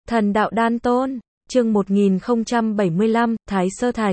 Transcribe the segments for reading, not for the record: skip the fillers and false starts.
Thần đạo đan tôn, chương 1075, Thái Sơ Thạch.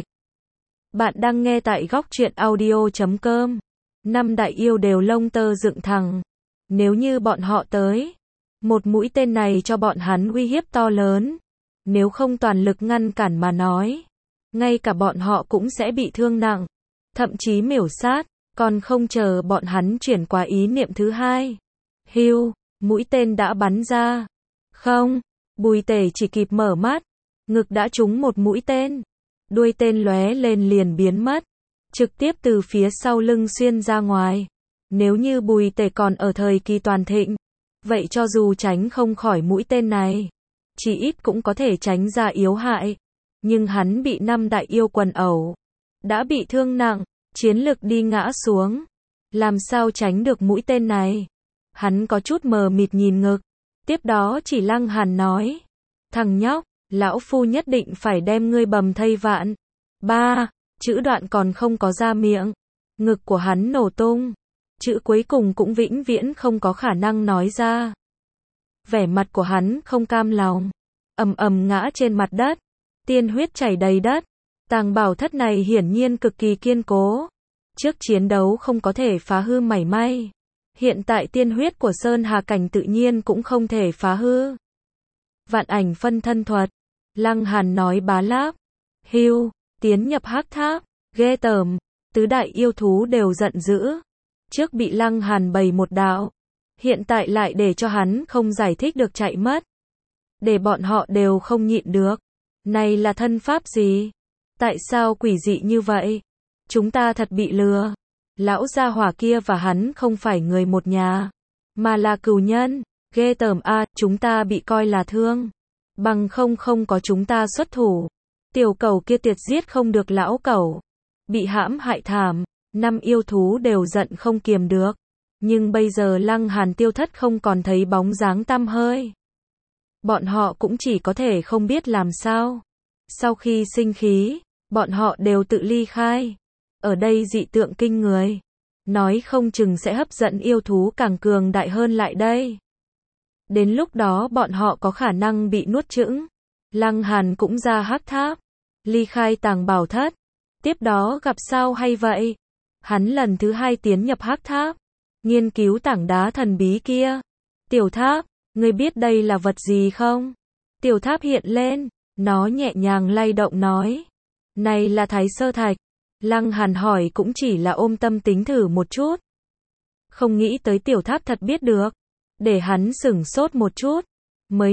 Bạn đang nghe tại góc truyện audio.com. Năm đại yêu đều lông tơ dựng thẳng. Nếu như bọn họ tới, một mũi tên này cho bọn hắn uy hiếp to lớn. Nếu không toàn lực ngăn cản mà nói, ngay cả bọn họ cũng sẽ bị thương nặng, thậm chí miểu sát, còn không chờ bọn hắn chuyển qua ý niệm thứ hai. Hưu, mũi tên đã bắn ra. Không, Bùi Tể chỉ kịp mở mắt, ngực đã trúng một mũi tên. Đuôi tên lóe lên liền biến mất, trực tiếp từ phía sau lưng xuyên ra ngoài. Nếu như Bùi Tể còn ở thời kỳ toàn thịnh, vậy cho dù tránh không khỏi mũi tên này, chỉ ít cũng có thể tránh ra yếu hại. Nhưng hắn bị năm đại yêu quần ẩu, đã bị thương nặng, chiến lực đi ngã xuống. Làm sao tránh được mũi tên này? Hắn có chút mờ mịt nhìn ngực. Tiếp đó chỉ Lăng Hàn nói, thằng nhóc, lão phu nhất định phải đem ngươi bầm thây vạn. Ba, chữ đoạn còn không có ra miệng, ngực của hắn nổ tung, chữ cuối cùng cũng vĩnh viễn không có khả năng nói ra. Vẻ mặt của hắn không cam lòng, ầm ầm ngã trên mặt đất, tiên huyết chảy đầy đất. Tàng bảo thất này hiển nhiên cực kỳ kiên cố, trước chiến đấu không có thể phá hư mảy may. Hiện tại tiên huyết của Sơn Hà Cảnh tự nhiên cũng không thể phá hư. Vạn ảnh phân thân thuật. Lăng Hàn nói bá láp. Hưu, tiến nhập hắc tháp. Ghê tởm. Tứ đại yêu thú đều giận dữ. Trước bị Lăng Hàn bày một đạo, hiện tại lại để cho hắn không giải thích được chạy mất. Để bọn họ đều không nhịn được. Này là thân pháp gì? Tại sao quỷ dị như vậy? Chúng ta thật bị lừa. Lão gia hỏa kia và hắn không phải người một nhà, mà là cừu nhân. Ghê tởm a, chúng ta bị coi là thương. Bằng không có chúng ta xuất thủ, tiểu cẩu kia tiệt giết không được lão cẩu. Bị hãm hại thảm, năm yêu thú đều giận không kiềm được. Nhưng bây giờ Lăng Hàn tiêu thất không còn thấy bóng dáng tăm hơi. Bọn họ cũng chỉ có thể không biết làm sao. Sau khi sinh khí, bọn họ đều tự ly khai. Ở đây dị tượng kinh người, nói không chừng sẽ hấp dẫn yêu thú càng cường đại hơn lại đây. Đến lúc đó bọn họ có khả năng bị nuốt chửng. Lăng Hàn cũng ra hắc tháp, ly khai tàng bảo thất. Tiếp đó gặp sao hay vậy? Hắn lần thứ hai tiến nhập hắc tháp, nghiên cứu tảng đá thần bí kia. Tiểu tháp, ngươi biết đây là vật gì không? Tiểu tháp hiện lên, nó nhẹ nhàng lay động nói, này là Thái Sơ Thạch. Lăng Hàn hỏi cũng chỉ là ôm tâm tính thử một chút. Không nghĩ tới tiểu tháp thật biết được. Để hắn sửng sốt một chút, mới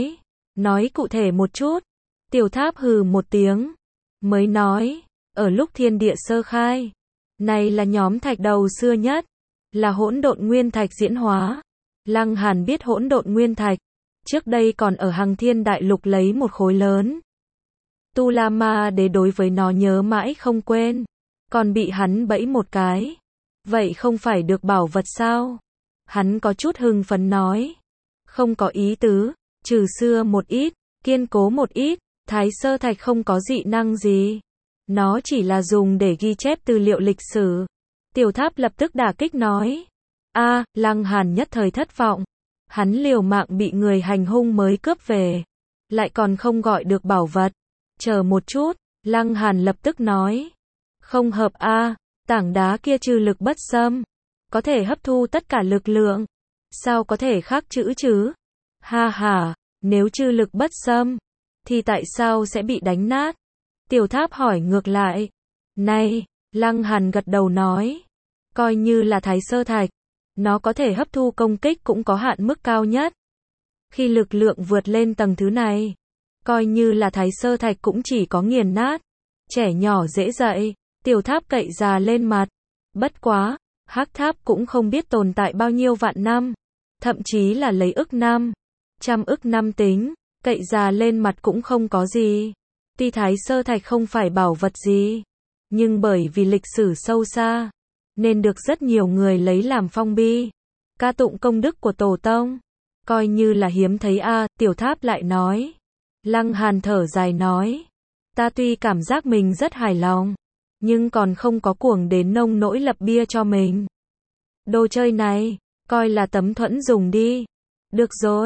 nói cụ thể một chút. Tiểu tháp hừ một tiếng, mới nói, ở lúc thiên địa sơ khai, này là nhóm thạch đầu xưa nhất, là hỗn độn nguyên thạch diễn hóa. Lăng Hàn biết hỗn độn nguyên thạch, trước đây còn ở Hằng Thiên Đại Lục lấy một khối lớn. Tu La Ma Đế đối với nó nhớ mãi không quên, còn bị hắn bẫy một cái. Vậy không phải được bảo vật sao? Hắn có chút hưng phấn nói, không có ý tứ, trừ xưa một ít, kiên cố một ít, Thái Sơ Thạch không có dị năng gì. Nó chỉ là dùng để ghi chép tư liệu lịch sử. Tiểu tháp lập tức đả kích nói, Lăng Hàn nhất thời thất vọng. Hắn liều mạng bị người hành hung mới cướp về, lại còn không gọi được bảo vật. Chờ một chút, Lăng Hàn lập tức nói, không hợp tảng đá kia trừ lực bất xâm, có thể hấp thu tất cả lực lượng, sao có thể khắc chữ chứ? Ha ha, nếu trừ lực bất xâm, thì tại sao sẽ bị đánh nát? Tiểu tháp hỏi ngược lại. Này, Lăng Hàn gật đầu nói, coi như là Thái Sơ Thạch, nó có thể hấp thu công kích cũng có hạn mức cao nhất. Khi lực lượng vượt lên tầng thứ này, coi như là Thái Sơ Thạch cũng chỉ có nghiền nát. Trẻ nhỏ dễ dạy, tiểu tháp cậy già lên mặt. Bất quá, hắc tháp cũng không biết tồn tại bao nhiêu vạn năm, thậm chí là lấy ức năm, trăm ức năm tính, cậy già lên mặt cũng không có gì. Tuy Thái Sơ Thạch không phải bảo vật gì, nhưng bởi vì lịch sử sâu xa, nên được rất nhiều người lấy làm phong bi, ca tụng công đức của tổ tông, coi như là hiếm thấy tiểu tháp lại nói. Lăng Hàn thở dài nói, ta tuy cảm giác mình rất hài lòng, nhưng còn không có cuồng đến nông nỗi lập bia cho mình. Đồ chơi này, coi là tấm thuẫn dùng đi. Được rồi,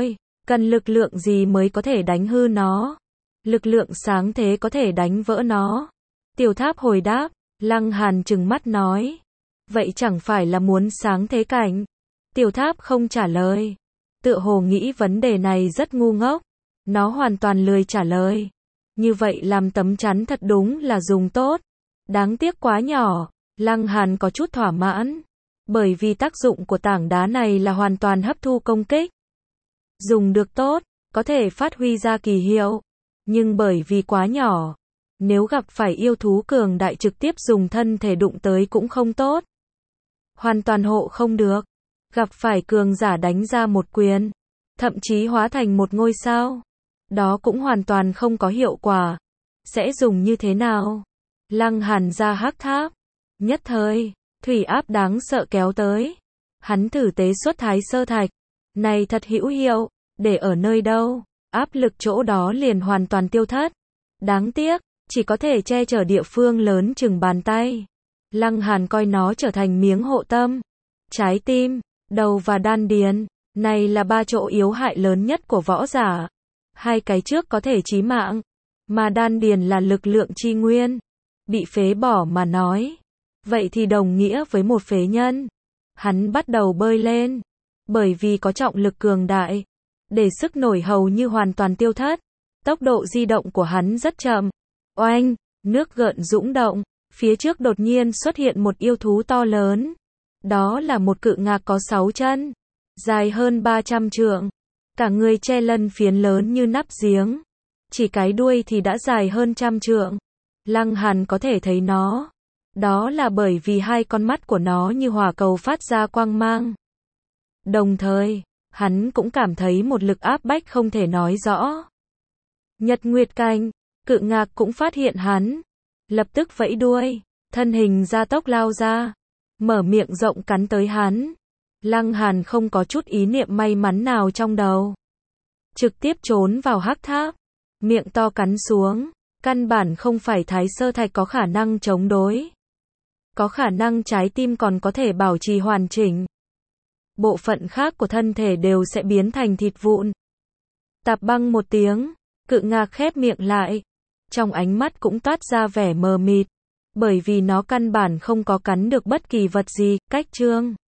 Cần lực lượng gì mới có thể đánh hư nó? Lực lượng sáng thế có thể đánh vỡ nó. Tiểu Tháp hồi đáp, Lăng Hàn trừng mắt nói. Vậy chẳng phải là muốn sáng thế cảnh? Tiểu Tháp không trả lời. Tựa hồ nghĩ vấn đề này rất ngu ngốc. Nó hoàn toàn lười trả lời. Như vậy làm tấm chắn thật đúng là dùng tốt. Đáng tiếc quá nhỏ. Lăng Hàn có chút thỏa mãn. Bởi vì tác dụng của tảng đá này là hoàn toàn hấp thu công kích. Dùng được tốt, có thể phát huy ra kỳ hiệu. Nhưng bởi vì quá nhỏ, nếu gặp phải yêu thú cường đại trực tiếp dùng thân thể đụng tới cũng không tốt. Hoàn toàn hộ không được. Gặp phải cường giả đánh ra một quyền, thậm chí hóa thành một ngôi sao. Đó cũng hoàn toàn không có hiệu quả. Sẽ dùng như thế nào? Lăng Hàn ra hắc tháp. Nhất thời, thủy áp đáng sợ kéo tới. Hắn thử tế xuất Thái Sơ Thạch. Này thật hữu hiệu, để ở nơi đâu, áp lực chỗ đó liền hoàn toàn tiêu thất. Đáng tiếc, chỉ có thể che chở địa phương lớn chừng bàn tay. Lăng Hàn coi nó trở thành miếng hộ tâm. Trái tim, đầu và đan điền, này là ba chỗ yếu hại lớn nhất của võ giả. Hai cái trước có thể chí mạng, mà đan điền là lực lượng chi nguyên. Bị phế bỏ mà nói, vậy thì đồng nghĩa với một phế nhân. Hắn bắt đầu bơi lên, bởi vì có trọng lực cường đại, để sức nổi hầu như hoàn toàn tiêu thất. Tốc độ di động của hắn rất chậm. Oanh, nước gợn dũng động, phía trước đột nhiên xuất hiện một yêu thú to lớn. Đó là một cự ngạc có 6 chân, dài hơn 300 trượng. Cả người che lân phiến lớn như nắp giếng. Chỉ cái đuôi thì đã dài hơn 100 trượng. Lăng Hàn có thể thấy nó. Đó là bởi vì hai con mắt của nó như hỏa cầu phát ra quang mang. Đồng thời, hắn cũng cảm thấy một lực áp bách không thể nói rõ. Nhật Nguyệt Cảnh, cự ngạc cũng phát hiện hắn. Lập tức vẫy đuôi, thân hình gia tốc lao ra. Mở miệng rộng cắn tới hắn. Lăng Hàn không có chút ý niệm may mắn nào trong đầu. Trực tiếp trốn vào hắc tháp. Miệng to cắn xuống. Căn bản không phải Thái Sơ Thạch có khả năng chống đối. Có khả năng trái tim còn có thể bảo trì hoàn chỉnh. Bộ phận khác của thân thể đều sẽ biến thành thịt vụn. Tạp băng một tiếng, cự ngạc khép miệng lại. Trong ánh mắt cũng toát ra vẻ mờ mịt. Bởi vì nó căn bản không có cắn được bất kỳ vật gì, cách chương.